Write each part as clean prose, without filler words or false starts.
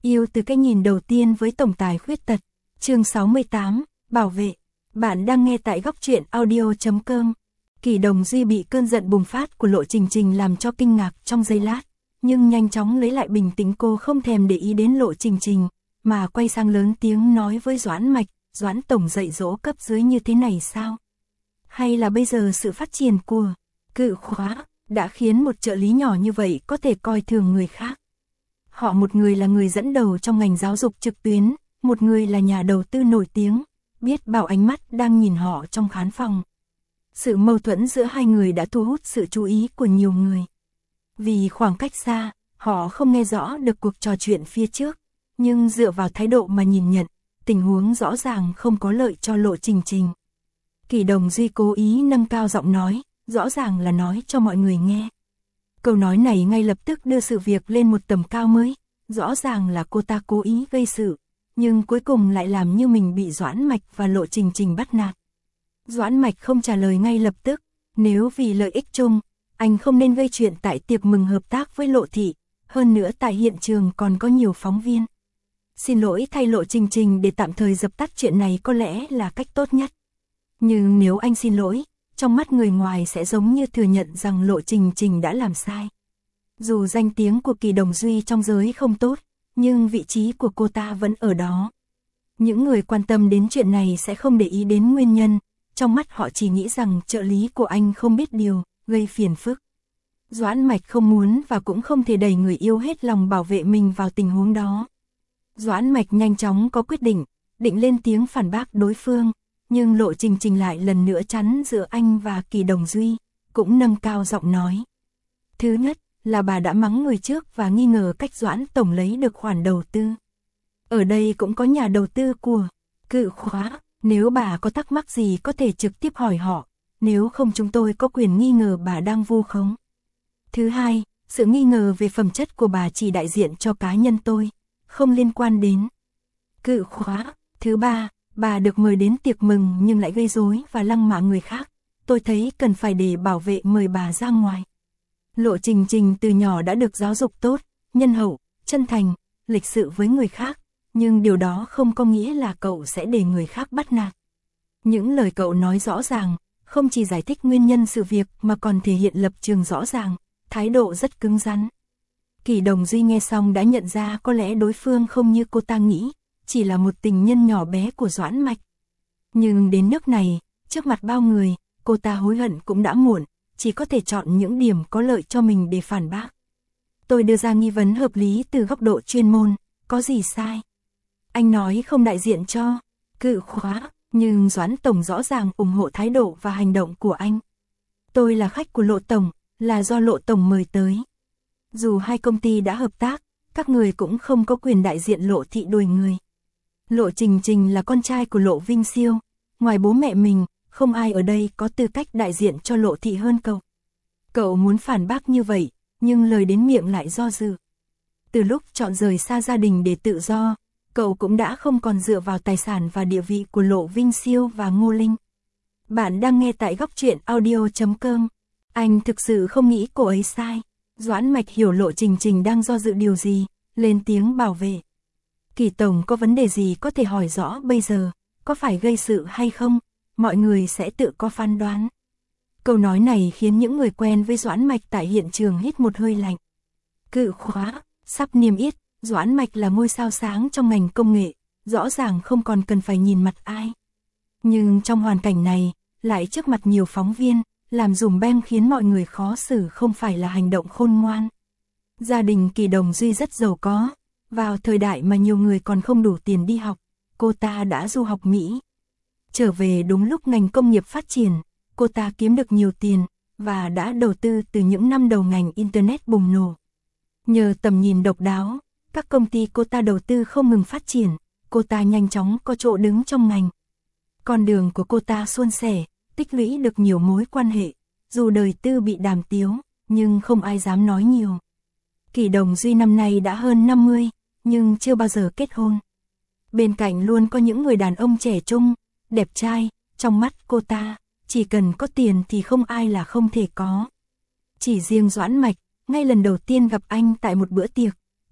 Yêu từ cái nhìn đầu tiên với tổng tài khuyết tật. Chương 68, bảo vệ. Bạn đang nghe tại góc truyện audio.com. Kỷ Đồng Duy bị cơn giận bùng phát của Lộ Trình Trình làm cho kinh ngạc trong giây lát, nhưng nhanh chóng lấy lại bình tĩnh. Cô không thèm để ý đến Lộ Trình Trình, mà quay sang lớn tiếng nói với Doãn Mạch, Doãn tổng dạy dỗ cấp dưới như thế này sao? Hay là bây giờ sự phát triển của Cự Khóa đã khiến một trợ lý nhỏ như vậy có thể coi thường người khác? Họ một người là người dẫn đầu trong ngành giáo dục trực tuyến, một người là nhà đầu tư nổi tiếng, biết bao ánh mắt đang nhìn họ trong khán phòng. Sự mâu thuẫn giữa hai người đã thu hút sự chú ý của nhiều người. Vì khoảng cách xa, họ không nghe rõ được cuộc trò chuyện phía trước, nhưng dựa vào thái độ mà nhìn nhận, tình huống rõ ràng không có lợi cho Lộ Trình Trình. Kỷ Đồng Duy cố ý nâng cao giọng nói, rõ ràng là nói cho mọi người nghe. Câu nói này ngay lập tức đưa sự việc lên một tầm cao mới, rõ ràng là cô ta cố ý gây sự, nhưng cuối cùng lại làm như mình bị Doãn Mạch và Lộ Trình Trình bắt nạt. Doãn Mạch không trả lời ngay lập tức, nếu vì lợi ích chung, anh không nên gây chuyện tại tiệc mừng hợp tác với Lộ Thị, hơn nữa tại hiện trường còn có nhiều phóng viên. Xin lỗi thay Lộ Trình Trình để tạm thời dập tắt chuyện này có lẽ là cách tốt nhất. Nhưng nếu anh xin lỗi, trong mắt người ngoài sẽ giống như thừa nhận rằng Lộ Trình Trình đã làm sai. Dù danh tiếng của Kỷ Đồng Duy trong giới không tốt, nhưng vị trí của cô ta vẫn ở đó. Những người quan tâm đến chuyện này sẽ không để ý đến nguyên nhân, trong mắt họ chỉ nghĩ rằng trợ lý của anh không biết điều, gây phiền phức. Doãn Mạch không muốn và cũng không thể đẩy người yêu hết lòng bảo vệ mình vào tình huống đó. Doãn Mạch nhanh chóng có quyết định, định lên tiếng phản bác đối phương, nhưng Lộ Trình Trình lại lần nữa chắn giữa anh và Kỷ Đồng Duy, cũng nâng cao giọng nói. Thứ nhất là bà đã mắng người trước và nghi ngờ cách Doãn tổng lấy được khoản đầu tư. Ở đây cũng có nhà đầu tư của Cự Khóa, nếu bà có thắc mắc gì có thể trực tiếp hỏi họ, nếu không chúng tôi có quyền nghi ngờ bà đang vu khống. Thứ hai, sự nghi ngờ về phẩm chất của bà chỉ đại diện cho cá nhân tôi, không liên quan đến Cự Khóa. Thứ ba, bà được mời đến tiệc mừng nhưng lại gây rối và lăng mạ người khác, tôi thấy cần phải để bảo vệ mời bà ra ngoài. Lộ Trình Trình từ nhỏ đã được giáo dục tốt, nhân hậu, chân thành, lịch sự với người khác, nhưng điều đó không có nghĩa là cậu sẽ để người khác bắt nạt. Những lời cậu nói rõ ràng, không chỉ giải thích nguyên nhân sự việc mà còn thể hiện lập trường rõ ràng, thái độ rất cứng rắn. Kỷ Đồng Duy nghe xong đã nhận ra có lẽ đối phương không như cô ta nghĩ, chỉ là một tình nhân nhỏ bé của Doãn Mạch. Nhưng đến nước này, trước mặt bao người, cô ta hối hận cũng đã muộn, chỉ có thể chọn những điểm có lợi cho mình để phản bác. Tôi đưa ra nghi vấn hợp lý từ góc độ chuyên môn, có gì sai? Anh nói không đại diện cho Cự Khóa, nhưng Doãn tổng rõ ràng ủng hộ thái độ và hành động của anh. Tôi là khách của Lộ tổng, là do Lộ tổng mời tới. Dù hai công ty đã hợp tác, các người cũng không có quyền đại diện Lộ Thị đuổi người. Lộ Trình Trình là con trai của Lộ Vinh Siêu, ngoài bố mẹ mình, không ai ở đây có tư cách đại diện cho Lộ Thị hơn cậu. Cậu muốn phản bác như vậy, nhưng lời đến miệng lại do dự. Từ lúc chọn rời xa gia đình để tự do, cậu cũng đã không còn dựa vào tài sản và địa vị của Lộ Vinh Siêu và Ngô Linh. Bạn đang nghe tại góc truyện audio.com. Anh thực sự không nghĩ cô ấy sai. Doãn Mạch hiểu Lộ Trình Trình đang do dự điều gì, lên tiếng bảo vệ. Kỷ tổng có vấn đề gì có thể hỏi rõ bây giờ, có phải gây sự hay không, mọi người sẽ tự có phán đoán. Câu nói này khiến những người quen với Doãn Mạch tại hiện trường hít một hơi lạnh. Cự Khóa sắp niêm yết, Doãn Mạch là ngôi sao sáng trong ngành công nghệ, rõ ràng không còn cần phải nhìn mặt ai. Nhưng trong hoàn cảnh này, lại trước mặt nhiều phóng viên, làm dùm beng khiến mọi người khó xử không phải là hành động khôn ngoan. Gia đình Kỷ Đồng Duy rất giàu có, vào thời đại mà nhiều người còn không đủ tiền đi học, cô ta đã du học Mỹ. Trở về đúng lúc ngành công nghiệp phát triển, cô ta kiếm được nhiều tiền, và đã đầu tư từ những năm đầu ngành Internet bùng nổ. Nhờ tầm nhìn độc đáo, các công ty cô ta đầu tư không ngừng phát triển, cô ta nhanh chóng có chỗ đứng trong ngành. Con đường của cô ta suôn sẻ, tích lũy được nhiều mối quan hệ, dù đời tư bị đàm tiếu, nhưng không ai dám nói nhiều. Kỷ Đồng Duy năm nay đã hơn 50, nhưng chưa bao giờ kết hôn. Bên cạnh luôn có những người đàn ông trẻ trung, đẹp trai, trong mắt cô ta, chỉ cần có tiền thì không ai là không thể có. Chỉ riêng Doãn Mạch, ngay lần đầu tiên gặp anh tại một bữa tiệc,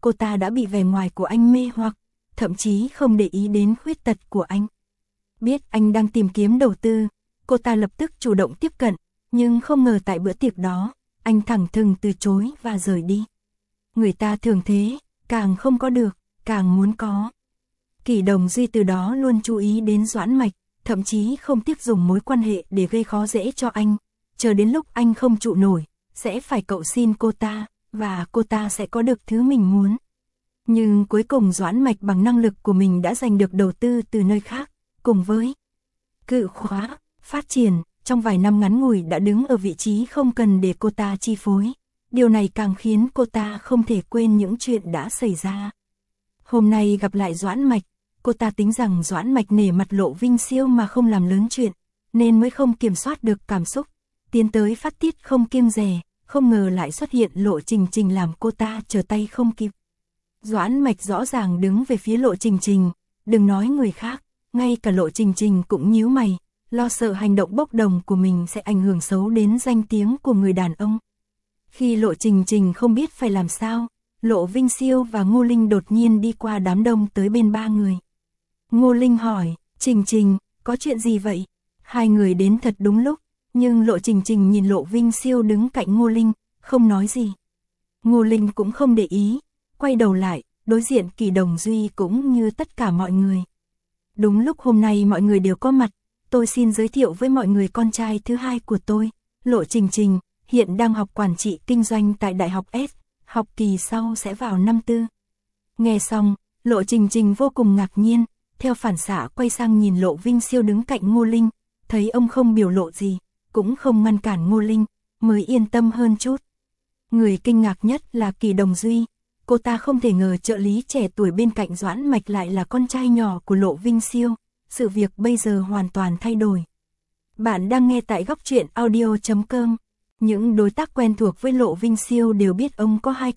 cô ta đã bị vẻ ngoài của anh mê hoặc, thậm chí không để ý đến khuyết tật của anh. Biết anh đang tìm kiếm đầu tư, cô ta lập tức chủ động tiếp cận, nhưng không ngờ tại bữa tiệc đó, anh thẳng thừng từ chối và rời đi. Người ta thường thế, càng không có được, càng muốn có. Kỷ Đồng Duy từ đó luôn chú ý đến Doãn Mạch, thậm chí không tiếc dùng mối quan hệ để gây khó dễ cho anh, chờ đến lúc anh không trụ nổi, sẽ phải cầu xin cô ta, và cô ta sẽ có được thứ mình muốn. Nhưng cuối cùng Doãn Mạch bằng năng lực của mình đã giành được đầu tư từ nơi khác, cùng với Cự Khóa, phát triển, trong vài năm ngắn ngủi đã đứng ở vị trí không cần để cô ta chi phối. Điều này càng khiến cô ta không thể quên những chuyện đã xảy ra. Hôm nay gặp lại Doãn Mạch, cô ta tính rằng Doãn Mạch nể mặt Lộ Vinh Siêu mà không làm lớn chuyện, nên mới không kiểm soát được cảm xúc, tiến tới phát tiết không kiêng dè, không ngờ lại xuất hiện Lộ Trình Trình làm cô ta trở tay không kịp. Doãn Mạch rõ ràng đứng về phía Lộ Trình Trình, đừng nói người khác, ngay cả Lộ Trình Trình cũng nhíu mày, lo sợ hành động bốc đồng của mình sẽ ảnh hưởng xấu đến danh tiếng của người đàn ông. Khi Lộ Trình Trình không biết phải làm sao, Lộ Vinh Siêu và Ngô Linh đột nhiên đi qua đám đông tới bên ba người. Ngô Linh hỏi, Trình Trình, có chuyện gì vậy? Hai người đến thật đúng lúc, nhưng Lộ Trình Trình nhìn Lộ Vinh Siêu đứng cạnh Ngô Linh, không nói gì. Ngô Linh cũng không để ý, quay đầu lại, đối diện Kỷ Đồng Duy cũng như tất cả mọi người. Đúng lúc hôm nay mọi người đều có mặt, tôi xin giới thiệu với mọi người con trai thứ hai của tôi, Lộ Trình Trình, hiện đang học quản trị kinh doanh tại Đại học S, học kỳ sau sẽ vào năm tư. Nghe xong, Lộ Trình Trình vô cùng ngạc nhiên, theo phản xạ quay sang nhìn Lộ Vinh Siêu đứng cạnh Ngô Linh, thấy ông không biểu lộ gì, cũng không ngăn cản Ngô Linh, mới yên tâm hơn chút. Người kinh ngạc nhất là Kỷ Đồng Duy, cô ta không thể ngờ trợ lý trẻ tuổi bên cạnh Doãn Mạch lại là con trai nhỏ của Lộ Vinh Siêu, sự việc bây giờ hoàn toàn thay đổi. Bạn đang nghe tại Góc Truyện Audio.com. Những đối tác quen thuộc với Lộ Vinh Siêu đều biết ông có hai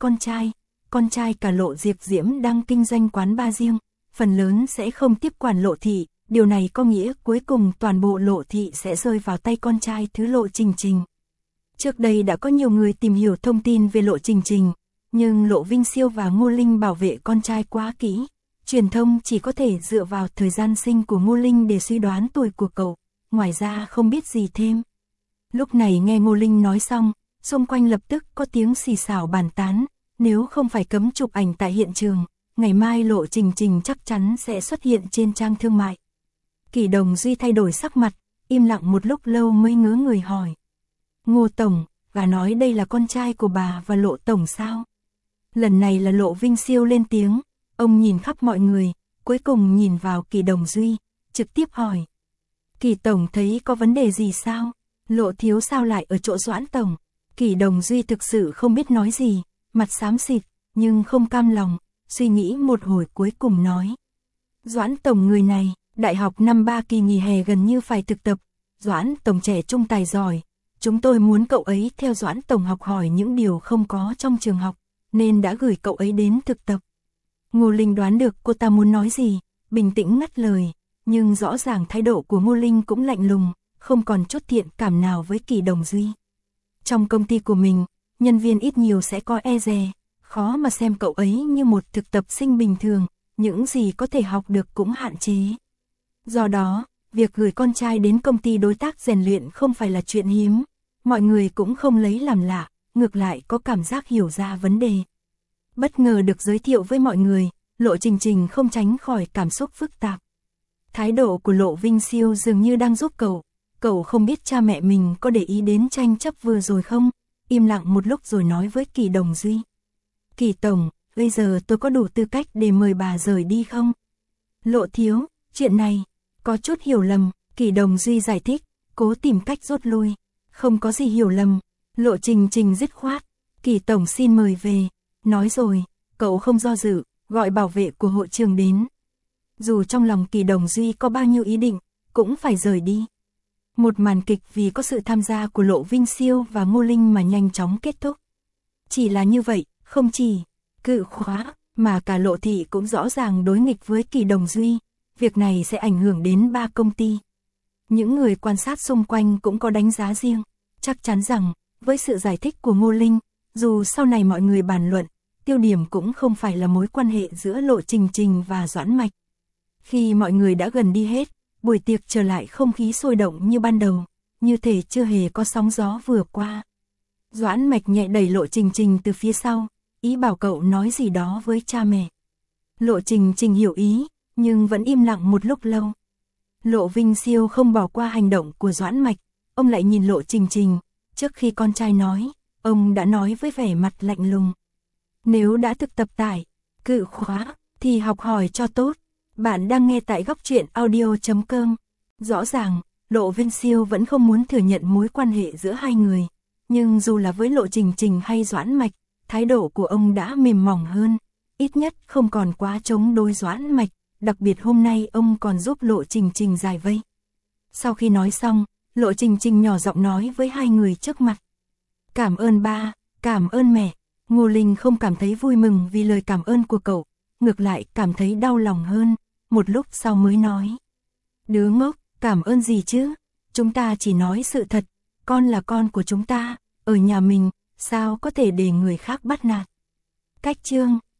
con trai cả Lộ Diệp Diễm đang kinh doanh quán bar riêng, phần lớn sẽ không tiếp quản Lộ thị, điều này có nghĩa cuối cùng toàn bộ Lộ thị sẽ rơi vào tay con trai thứ Lộ Trình Trình. Trước đây đã có nhiều người tìm hiểu thông tin về Lộ Trình Trình, nhưng Lộ Vinh Siêu và Ngô Linh bảo vệ con trai quá kỹ, truyền thông chỉ có thể dựa vào thời gian sinh của Ngô Linh để suy đoán tuổi của cậu, ngoài ra không biết gì thêm. Lúc này nghe Ngô Linh nói xong, xung quanh lập tức có tiếng xì xào bàn tán, nếu không phải cấm chụp ảnh tại hiện trường, ngày mai Lộ Trình Trình chắc chắn sẽ xuất hiện trên trang thương mại. Kỷ Đồng Duy thay đổi sắc mặt, im lặng một lúc lâu mới ngớ người hỏi. Ngô Tổng, và nói đây là con trai của bà và Lộ Tổng sao? Lần này là Lộ Vinh Siêu lên tiếng, ông nhìn khắp mọi người, cuối cùng nhìn vào Kỷ Đồng Duy, trực tiếp hỏi. Kỷ Tổng thấy có vấn đề gì sao? Lộ thiếu sao lại ở chỗ Doãn Tổng? Kỷ Đồng Duy thực sự không biết nói gì, mặt xám xịt, nhưng không cam lòng, suy nghĩ một hồi cuối cùng nói. Doãn Tổng người này, đại học năm 3 kỳ nghỉ hè gần như phải thực tập, Doãn Tổng trẻ trung tài giỏi, chúng tôi muốn cậu ấy theo Doãn Tổng học hỏi những điều không có trong trường học, nên đã gửi cậu ấy đến thực tập. Ngô Linh đoán được cô ta muốn nói gì, bình tĩnh ngắt lời, nhưng rõ ràng thái độ của Ngô Linh cũng lạnh lùng, không còn chút thiện cảm nào với Kỷ Đồng Duy. Trong công ty của mình, nhân viên ít nhiều sẽ có e dè, khó mà xem cậu ấy như một thực tập sinh bình thường, những gì có thể học được cũng hạn chế. Do đó, việc gửi con trai đến công ty đối tác rèn luyện không phải là chuyện hiếm, mọi người cũng không lấy làm lạ, ngược lại có cảm giác hiểu ra vấn đề. Bất ngờ được giới thiệu với mọi người, Lộ Trình Trình không tránh khỏi cảm xúc phức tạp. Thái độ của Lộ Vinh Siêu dường như đang giúp cậu không biết cha mẹ mình có để ý đến tranh chấp vừa rồi không? Im lặng một lúc rồi nói với Kỷ Đồng Duy. Kỷ Tổng, bây giờ tôi có đủ tư cách để mời bà rời đi không? Lộ thiếu, chuyện này, có chút hiểu lầm, Kỷ Đồng Duy giải thích, cố tìm cách rút lui. Không có gì hiểu lầm, Lộ Trình Trình dứt khoát, Kỷ Tổng xin mời về. Nói rồi, cậu không do dự, gọi bảo vệ của hội trường đến. Dù trong lòng Kỷ Đồng Duy có bao nhiêu ý định, cũng phải rời đi. Một màn kịch vì có sự tham gia của Lộ Vinh Siêu và Ngô Linh mà nhanh chóng kết thúc. Chỉ là như vậy, không chỉ Cự Khóa, mà cả Lộ thị cũng rõ ràng đối nghịch với Kỷ Đồng Duy. Việc này sẽ ảnh hưởng đến 3 công ty. Những người quan sát xung quanh cũng có đánh giá riêng, chắc chắn rằng, với sự giải thích của Ngô Linh, dù sau này mọi người bàn luận, tiêu điểm cũng không phải là mối quan hệ giữa Lộ Trình Trình và Doãn Mạch. Khi mọi người đã gần đi hết, buổi tiệc trở lại không khí sôi động như ban đầu, như thể chưa hề có sóng gió vừa qua. Doãn Mạch nhẹ đẩy Lộ Trình Trình từ phía sau, ý bảo cậu nói gì đó với cha mẹ. Lộ Trình Trình hiểu ý, nhưng vẫn im lặng một lúc lâu. Lộ Vinh Siêu không bỏ qua hành động của Doãn Mạch, ông lại nhìn Lộ Trình Trình, trước khi con trai nói, ông đã nói với vẻ mặt lạnh lùng. Nếu đã thực tập tại cự khóa, thì học hỏi cho tốt. Bạn đang nghe tại góc truyện audio.com. Rõ ràng, Lộ Vinh Siêu vẫn không muốn thừa nhận mối quan hệ giữa hai người. Nhưng dù là với Lộ Trình Trình hay Doãn Mạch, thái độ của ông đã mềm mỏng hơn. Ít nhất không còn quá chống đối Doãn Mạch, đặc biệt hôm nay ông còn giúp Lộ Trình Trình giải vây. Sau khi nói xong, Lộ Trình Trình nhỏ giọng nói với hai người trước mặt. Cảm ơn ba, cảm ơn mẹ. Ngô Linh không cảm thấy vui mừng vì lời cảm ơn của cậu, ngược lại cảm thấy đau lòng hơn, một lúc sau mới nói. Đứa ngốc, cảm ơn gì chứ? Chúng ta chỉ nói sự thật, con là con của chúng ta, ở nhà mình, sao có thể để người khác bắt nạt. Cách chương